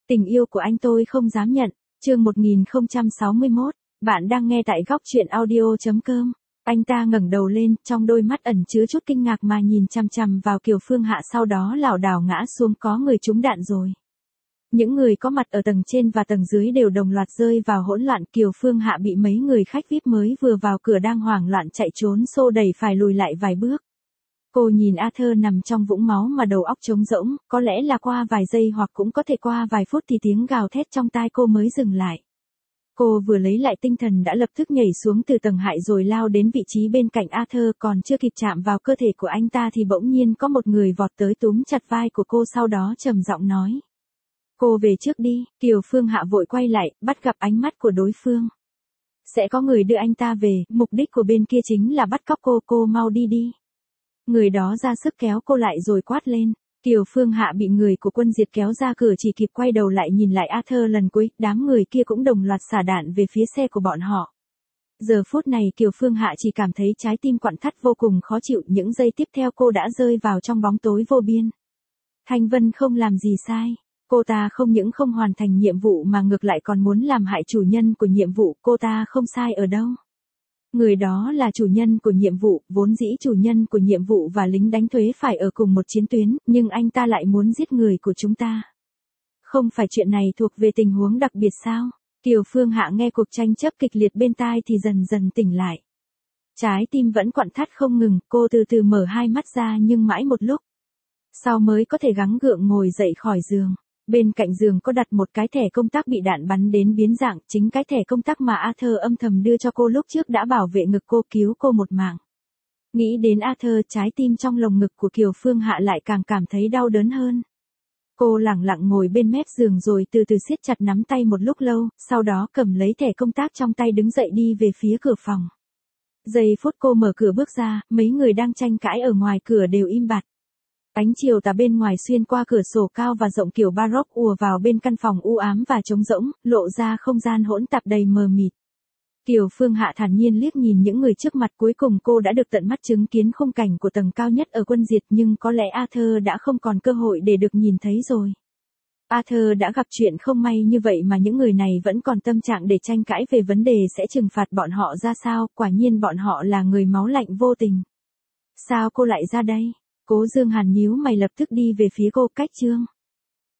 Tình yêu của anh tôi không dám nhận. Chương 1061, bạn đang nghe tại góc truyện audio.com. Anh ta ngẩng đầu lên, trong đôi mắt ẩn chứa chút kinh ngạc mà nhìn chằm chằm vào Kiều Phương Hạ, sau đó lảo đảo ngã xuống. Có người trúng đạn rồi. Những người có mặt ở tầng trên và tầng dưới đều đồng loạt rơi vào hỗn loạn. Kiều Phương Hạ bị mấy người khách VIP mới vừa vào cửa đang hoảng loạn chạy trốn xô đẩy phải lùi lại vài bước. Cô nhìn Arthur nằm trong vũng máu mà đầu óc trống rỗng, có lẽ là qua vài giây hoặc cũng có thể qua vài phút thì tiếng gào thét trong tai cô mới dừng lại. Cô vừa lấy lại tinh thần đã lập tức nhảy xuống từ tầng hại rồi lao đến vị trí bên cạnh Arthur, còn chưa kịp chạm vào cơ thể của anh ta thì bỗng nhiên có một người vọt tới túm chặt vai của cô, sau đó trầm giọng nói. Cô về trước đi. Kiều Phương Hạ vội quay lại, bắt gặp ánh mắt của đối phương. Sẽ có người đưa anh ta về, mục đích của bên kia chính là bắt cóc cô mau đi đi. Người đó ra sức kéo cô lại rồi quát lên. Kiều Phương Hạ bị người của Quân Diệt kéo ra cửa, chỉ kịp quay đầu lại nhìn lại Arthur lần cuối, đám người kia cũng đồng loạt xả đạn về phía xe của bọn họ. Giờ phút này Kiều Phương Hạ chỉ cảm thấy trái tim quặn thắt vô cùng khó chịu, những giây tiếp theo cô đã rơi vào trong bóng tối vô biên. Thanh Vân không làm gì sai. Cô ta không những không hoàn thành nhiệm vụ mà ngược lại còn muốn làm hại chủ nhân của nhiệm vụ, cô ta không sai ở đâu. Người đó là chủ nhân của nhiệm vụ, vốn dĩ chủ nhân của nhiệm vụ và lính đánh thuế phải ở cùng một chiến tuyến, nhưng anh ta lại muốn giết người của chúng ta. Không phải chuyện này thuộc về tình huống đặc biệt sao? Kiều Phương Hạ nghe cuộc tranh chấp kịch liệt bên tai thì dần dần tỉnh lại. Trái tim vẫn quặn thắt không ngừng, cô từ từ mở hai mắt ra nhưng mãi một lúc sau mới có thể gắng gượng ngồi dậy khỏi giường. Bên cạnh giường có đặt một cái thẻ công tác bị đạn bắn đến biến dạng, chính cái thẻ công tác mà Arthur âm thầm đưa cho cô lúc trước đã bảo vệ ngực cô, cứu cô một mạng. Nghĩ đến Arthur, trái tim trong lồng ngực của Kiều Phương Hạ lại càng cảm thấy đau đớn hơn. Cô lẳng lặng ngồi bên mép giường rồi từ từ siết chặt nắm tay một lúc lâu, sau đó cầm lấy thẻ công tác trong tay đứng dậy đi về phía cửa phòng. Giây phút cô mở cửa bước ra, mấy người đang tranh cãi ở ngoài cửa đều im bặt. Ánh chiều tà bên ngoài xuyên qua cửa sổ cao và rộng kiểu baroque ùa vào bên căn phòng u ám và trống rỗng, lộ ra không gian hỗn tạp đầy mờ mịt. Kiều Phương Hạ thản nhiên liếc nhìn những người trước mặt, cuối cùng cô đã được tận mắt chứng kiến khung cảnh của tầng cao nhất ở Quân Diệt, nhưng có lẽ Arthur đã không còn cơ hội để được nhìn thấy rồi. Arthur đã gặp chuyện không may như vậy mà những người này vẫn còn tâm trạng để tranh cãi về vấn đề sẽ trừng phạt bọn họ ra sao, quả nhiên bọn họ là người máu lạnh vô tình. Sao cô lại ra đây? Cố Dương Hàn nhíu mày lập tức đi về phía cô. Cách Trương